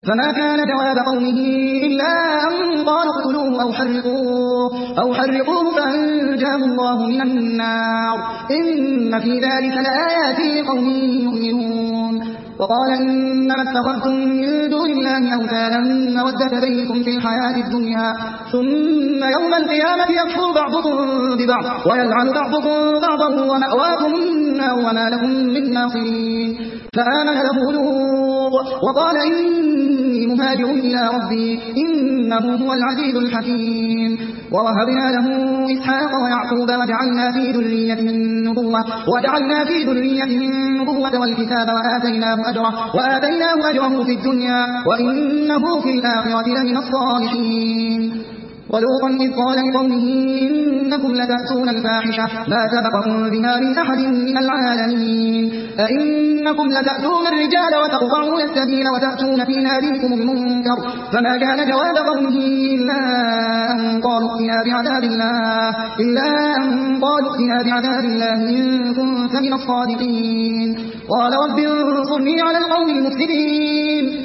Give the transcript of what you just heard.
فما كان جواب قومه إلا أن قالوا اقتلوه أو حرقوه فأنجاه الله من النار إن في ذلك لآيات لقوم يؤمنون. وقال إنما اتخذتم من دون الله أوثانا مودة بينكم في الحياة الدنيا ثم يوم القيامة يكفر بعضكم ببعض ويلعن بعضكم بعضا ومأواكم النار وما لكم من ناصرين. فآمن له لوط وقال إني مهاجر إلى ربي إنه هو العزيز الحكيم. ووهبنا له إسحاق ويعقوب وجعلنا في ذريته النبوة والكتاب وآتيناه أجره في الدنيا وإنه في الآخرة لمن الصالحين. ولوطا إذ قال لقومه إنكم لتأتون الفاحشة ما سبقكم بها من أحد من العالمين أئنكم لتأتون الرجال وتقطعون السبيل وتأتون في ناديكم المنكر. فما كان جواب قومه إلا أن قالوا ائتنا بعذاب الله إن كنت من الصادقين. قال رب انصرني على القوم المفسدين.